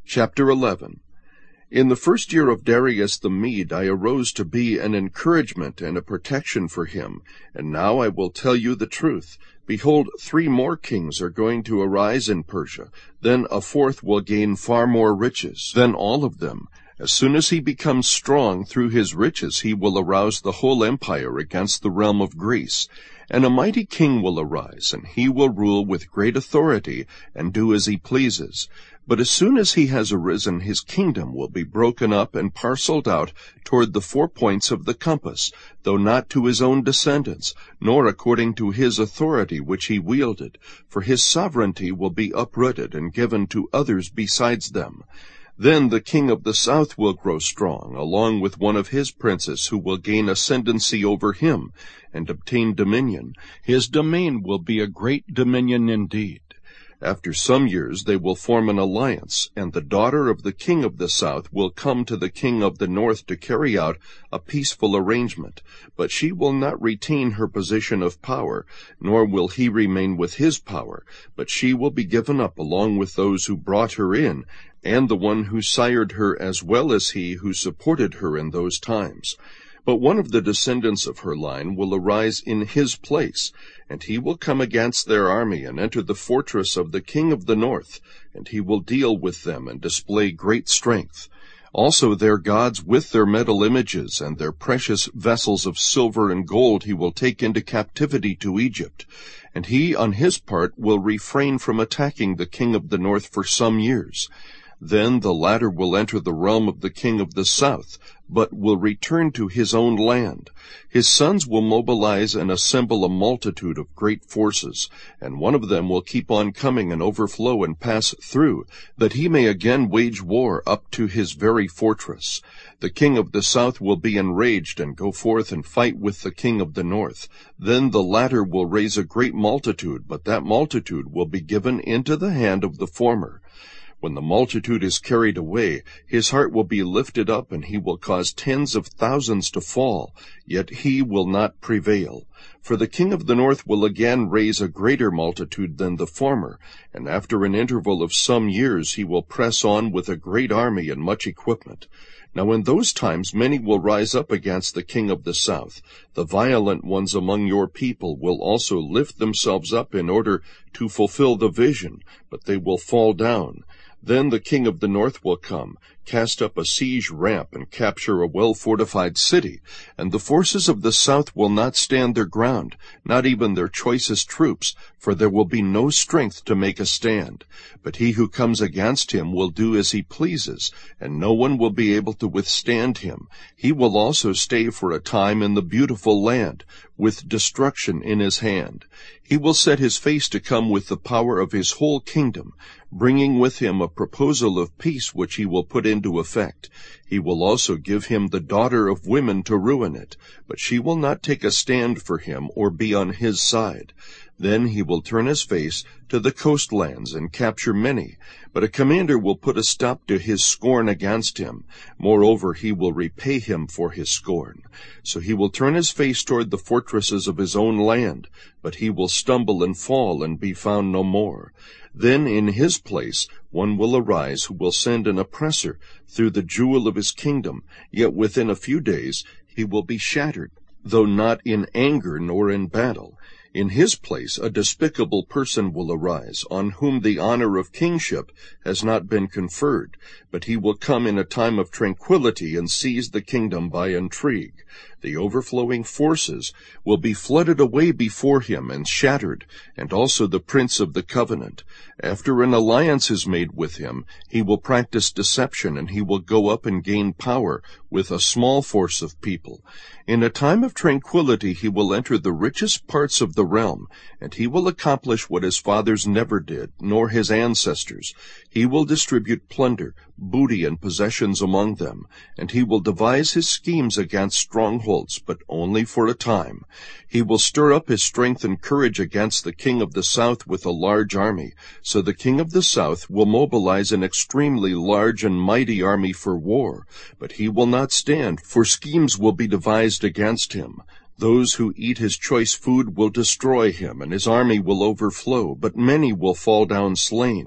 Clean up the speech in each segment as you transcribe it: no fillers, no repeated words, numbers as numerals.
Chapter 11. In the first year of Darius the Mede I arose to be an encouragement and a protection for him. And now I will tell you the truth. Behold, 3 more kings are going to arise in Persia. Then a 4th will gain far more riches than all of them. As soon as he becomes strong through his riches, he will arouse the whole empire against the realm of Greece. And a mighty king will arise, and he will rule with great authority and do as he pleases. But as soon as he has arisen, his kingdom will be broken up and parceled out toward the 4 points of the compass, though not to his own descendants, nor according to his authority which he wielded, for his sovereignty will be uprooted and given to others besides them. Then the king of the south will grow strong, along with one of his princes, who will gain ascendancy over him and obtain dominion. His domain will be a great dominion indeed. After some years they will form an alliance, and the daughter of the king of the south will come to the king of the north to carry out a peaceful arrangement. But she will not retain her position of power, nor will he remain with his power, but she will be given up along with those who brought her in, and the one who sired her, as well as he who supported her in those times. But one of the descendants of her line will arise in his place, and he will come against their army and enter the fortress of the king of the north, and he will deal with them and display great strength. Also their gods with their metal images and their precious vessels of silver and gold he will take into captivity to Egypt. And he, on his part, will refrain from attacking the king of the north for some years. Then the latter will enter the realm of the king of the south, but will return to his own land. His sons will mobilize and assemble a multitude of great forces, and one of them will keep on coming and overflow and pass through, that he may again wage war up to his very fortress. The king of the south will be enraged and go forth and fight with the king of the north. Then the latter will raise a great multitude, but that multitude will be given into the hand of the former. When the multitude is carried away, his heart will be lifted up, and he will cause tens of thousands to fall, yet he will not prevail. For the king of the north will again raise a greater multitude than the former, and after an interval of some years he will press on with a great army and much equipment. Now in those times many will rise up against the king of the south. The violent ones among your people will also lift themselves up in order to fulfill the vision, but they will fall down. Then the king of the north will come, cast up a siege ramp, and capture a well-fortified city, and the forces of the south will not stand their ground, not even their choicest troops, for there will be no strength to make a stand. But he who comes against him will do as he pleases, and no one will be able to withstand him. He will also stay for a time in the beautiful land, with destruction in his hand. He will set his face to come with the power of his whole kingdom, bringing with him a proposal of peace which he will put into effect. He will also give him the daughter of women to ruin it, but she will not take a stand for him or be on his side. Then he will turn his face to the coastlands and capture many, but a commander will put a stop to his scorn against him. Moreover, he will repay him for his scorn. So he will turn his face toward the fortresses of his own land, but he will stumble and fall and be found no more. Then in his place one will arise who will send an oppressor through the jewel of his kingdom, yet within a few days he will be shattered, though not in anger nor in battle. In his place a despicable person will arise, on whom the honor of kingship has not been conferred, but he will come in a time of tranquility and seize the kingdom by intrigue. The overflowing forces will be flooded away before him and shattered, and also the prince of the covenant. After an alliance is made with him, he will practice deception, and he will go up and gain power with a small force of people. In a time of tranquility he will enter the richest parts of the realm, and he will accomplish what his fathers never did, nor his ancestors. He will distribute plunder, booty, and possessions among them, and he will devise his schemes against strongholds, but only for a time. He will stir up his strength and courage against the king of the south with a large army. So the king of the south will mobilize an extremely large and mighty army for war, but he will not stand, for schemes will be devised against him. Those who eat his choice food will destroy him, and his army will overflow, but many will fall down slain.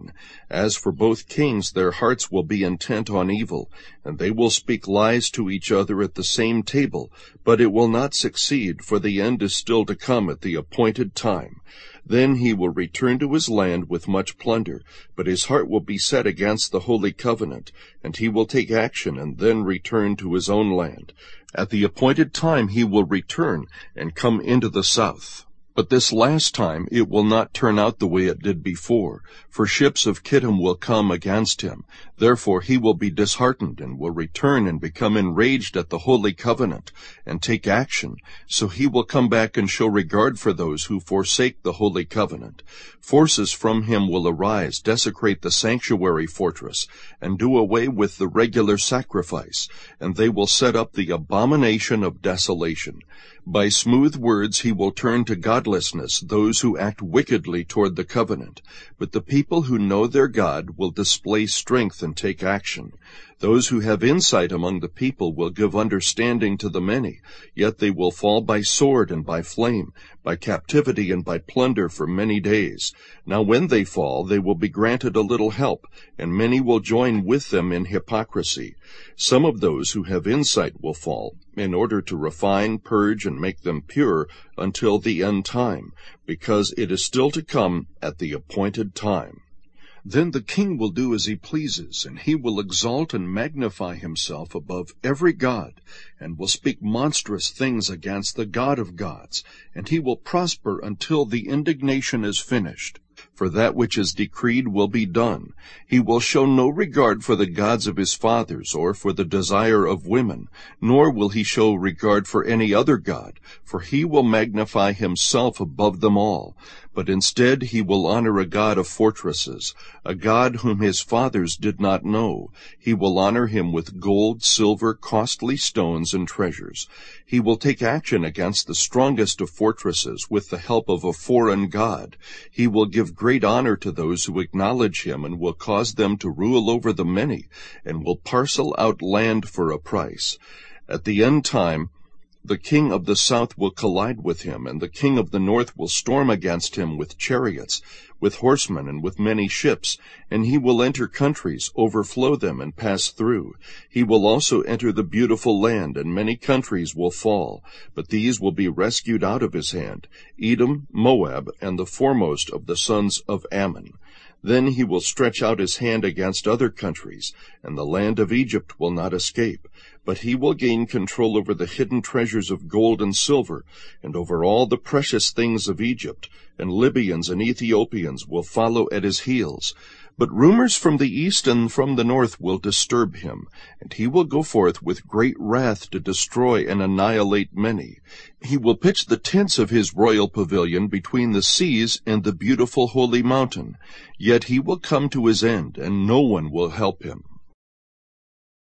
As for both kings, their hearts will be intent on evil, and they will speak lies to each other at the same table, but it will not succeed, for the end is still to come at the appointed time. Then he will return to his land with much plunder, but his heart will be set against the holy covenant, and he will take action and then return to his own land. At the appointed time he will return and come into the south. But this last time it will not turn out the way it did before, for ships of Kittim will come against him. Therefore he will be disheartened and will return and become enraged at the holy covenant and take action. So he will come back and show regard for those who forsake the holy covenant. Forces from him will arise, desecrate the sanctuary fortress, and do away with the regular sacrifice, and they will set up the abomination of desolation. By smooth words he will turn to godlessness those who act wickedly toward the covenant. But the people who know their God will display strength and take action. Those who have insight among the people will give understanding to the many, yet they will fall by sword and by flame, by captivity and by plunder for many days. Now when they fall, they will be granted a little help, and many will join with them in hypocrisy. Some of those who have insight will fall, in order to refine, purge, and make them pure until the end time, because it is still to come at the appointed time. Then the king will do as he pleases, and he will exalt and magnify himself above every god, and will speak monstrous things against the God of gods, and he will prosper until the indignation is finished. For that which is decreed will be done. He will show no regard for the gods of his fathers, or for the desire of women, nor will he show regard for any other god, for he will magnify himself above them all. But instead he will honor a god of fortresses, a god whom his fathers did not know. He will honor him with gold, silver, costly stones, and treasures. He will take action against the strongest of fortresses with the help of a foreign god. He will give great honor to those who acknowledge him, and will cause them to rule over the many, and will parcel out land for a price. At the end time, the king of the south will collide with him, and the king of the north will storm against him with chariots, with horsemen, and with many ships, and he will enter countries, overflow them, and pass through. He will also enter the beautiful land, and many countries will fall, but these will be rescued out of his hand, Edom, Moab, and the foremost of the sons of Ammon. Then he will stretch out his hand against other countries, and the land of Egypt will not escape. But he will gain control over the hidden treasures of gold and silver, and over all the precious things of Egypt, and Libyans and Ethiopians will follow at his heels. But rumors from the east and from the north will disturb him, and he will go forth with great wrath to destroy and annihilate many. He will pitch the tents of his royal pavilion between the seas and the beautiful holy mountain. Yet he will come to his end, and no one will help him.